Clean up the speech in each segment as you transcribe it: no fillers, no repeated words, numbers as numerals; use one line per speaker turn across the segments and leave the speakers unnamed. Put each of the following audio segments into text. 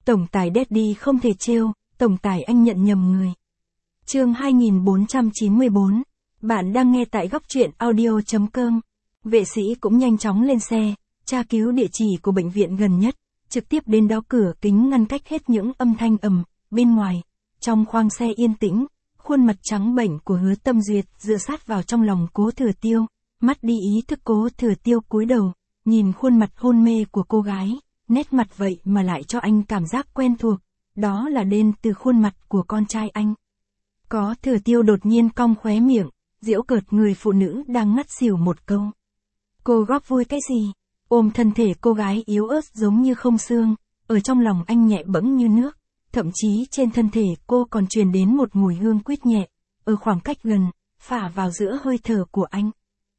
Tổng tài Daddy không thể trêu, tổng tài anh nhận nhầm người. Chương 2494. Bạn đang nghe tại góc truyện audio.com. Vệ sĩ cũng nhanh chóng lên xe, tra cứu địa chỉ của bệnh viện gần nhất, trực tiếp đến đó cửa kính ngăn cách hết những âm thanh ầm bên ngoài. Trong khoang xe yên tĩnh, khuôn mặt trắng bệch của Hứa Tâm Duyệt dựa sát vào trong lòng Cố Thừa Tiêu, mất đi ý thức. Cố Thừa Tiêu cúi đầu, nhìn khuôn mặt hôn mê của cô gái, nét mặt vậy mà lại cho anh cảm giác quen thuộc, đó là đến từ khuôn mặt của con trai anh. Có Thừa Tiêu đột nhiên cong khóe miệng, giễu cợt người phụ nữ đang ngất xỉu một câu. Cô góp vui cái gì? Ôm thân thể cô gái yếu ớt giống như không xương, ở trong lòng anh nhẹ bẫng như nước, thậm chí trên thân thể cô còn truyền đến một mùi hương quýt nhẹ, ở khoảng cách gần, phả vào giữa hơi thở của anh.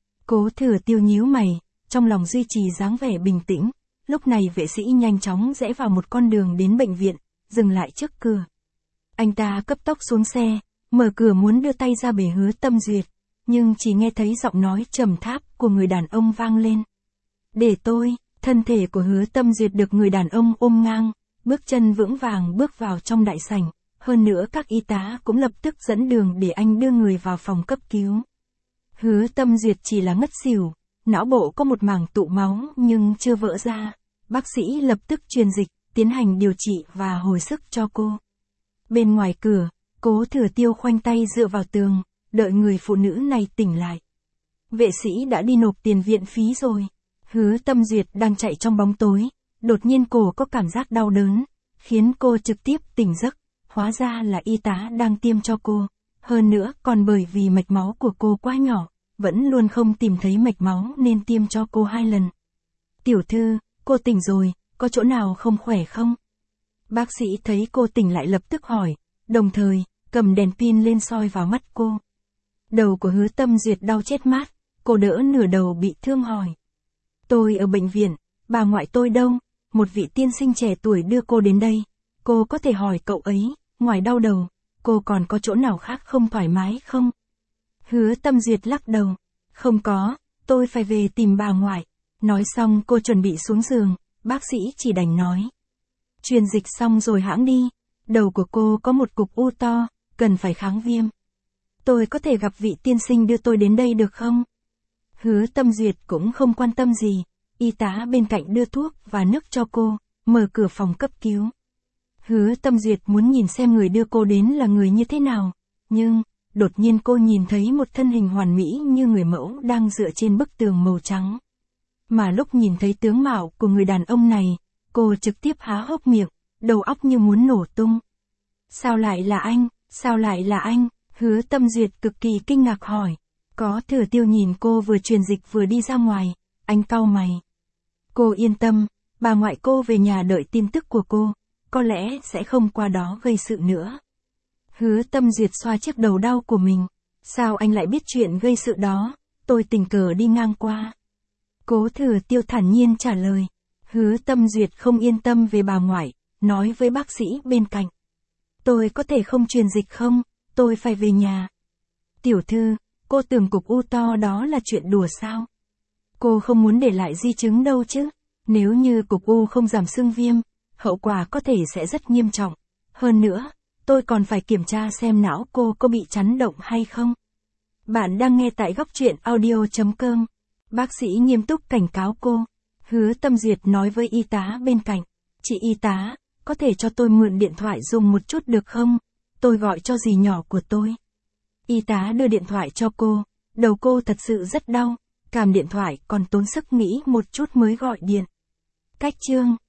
Cố Thừa Tiêu nhíu mày, trong lòng duy trì dáng vẻ bình tĩnh. Lúc này vệ sĩ nhanh chóng rẽ vào một con đường đến bệnh viện, dừng lại trước cửa. Anh ta cấp tốc xuống xe, mở cửa muốn đưa tay ra bể Hứa Tâm Duyệt, nhưng chỉ nghe thấy giọng nói trầm tháp của người đàn ông vang lên. Để tôi. Thân thể của Hứa Tâm Duyệt được người đàn ông ôm ngang, bước chân vững vàng bước vào trong đại sảnh, hơn nữa các y tá cũng lập tức dẫn đường để anh đưa người vào phòng cấp cứu. Hứa Tâm Duyệt chỉ là ngất xỉu, não bộ có một mảng tụ máu nhưng chưa vỡ ra. Bác sĩ lập tức truyền dịch, tiến hành điều trị và hồi sức cho cô. Bên ngoài cửa, Cố Thừa Tiêu khoanh tay dựa vào tường, đợi người phụ nữ này tỉnh lại. Vệ sĩ đã đi nộp tiền viện phí rồi. Hứa Tâm Duyệt đang chạy trong bóng tối, đột nhiên cô có cảm giác đau đớn, khiến cô trực tiếp tỉnh giấc, hóa ra là y tá đang tiêm cho cô. Hơn nữa còn bởi vì mạch máu của cô quá nhỏ, vẫn luôn không tìm thấy mạch máu nên tiêm cho cô 2 lần. Tiểu thư, cô tỉnh rồi, có chỗ nào không khỏe không? Bác sĩ thấy cô tỉnh lại lập tức hỏi, đồng thời, cầm đèn pin lên soi vào mắt cô. Đầu của Hứa Tâm Duyệt đau chết mát, cô đỡ nửa đầu bị thương hỏi. Tôi ở bệnh viện, bà ngoại tôi đâu? Một vị tiên sinh trẻ tuổi đưa cô đến đây. Cô có thể hỏi cậu ấy, ngoài đau đầu, cô còn có chỗ nào khác không thoải mái không? Hứa Tâm Duyệt lắc đầu. Không có, tôi phải về tìm bà ngoại. Nói xong cô chuẩn bị xuống giường, bác sĩ chỉ đành nói. Truyền dịch xong rồi hãng đi. Đầu của cô có một cục u to, cần phải kháng viêm. Tôi có thể gặp vị tiên sinh đưa tôi đến đây được không? Hứa Tâm Duyệt cũng không quan tâm gì. Y tá bên cạnh đưa thuốc và nước cho cô, mở cửa phòng cấp cứu. Hứa Tâm Duyệt muốn nhìn xem người đưa cô đến là người như thế nào. Nhưng, đột nhiên cô nhìn thấy một thân hình hoàn mỹ như người mẫu đang dựa trên bức tường màu trắng. Mà lúc nhìn thấy tướng mạo của người đàn ông này, cô trực tiếp há hốc miệng, đầu óc như muốn nổ tung. Sao lại là anh? Sao lại là anh? Hứa Tâm Duyệt cực kỳ kinh ngạc hỏi. Có Thừa Tiêu nhìn cô vừa truyền dịch vừa đi ra ngoài, anh cau mày. Cô yên tâm, bà ngoại cô về nhà đợi tin tức của cô, có lẽ sẽ không qua đó gây sự nữa. Hứa Tâm Duyệt xoa chiếc đầu đau của mình. Sao anh lại biết chuyện gây sự đó? Tôi tình cờ đi ngang qua. Cố Thừa Tiêu thản nhiên trả lời. Hứa Tâm Duyệt không yên tâm về bà ngoại, nói với bác sĩ bên cạnh. Tôi có thể không truyền dịch không? Tôi phải về nhà. Tiểu thư, cô tưởng cục u to đó là chuyện đùa sao? Cô không muốn để lại di chứng đâu chứ? Nếu như cục u không giảm xương viêm, hậu quả có thể sẽ rất nghiêm trọng. Hơn nữa, tôi còn phải kiểm tra xem não cô có bị chấn động hay không. Bạn đang nghe tại góc truyện audio.com. Bác sĩ nghiêm túc cảnh cáo cô. Hứa Tâm Duyệt nói với y tá bên cạnh. Chị y tá, có thể cho tôi mượn điện thoại dùng một chút được không? Tôi gọi cho dì nhỏ của tôi. Y tá đưa điện thoại cho cô. Đầu cô thật sự rất đau. Cầm điện thoại còn tốn sức nghĩ một chút mới gọi điện. Cách chương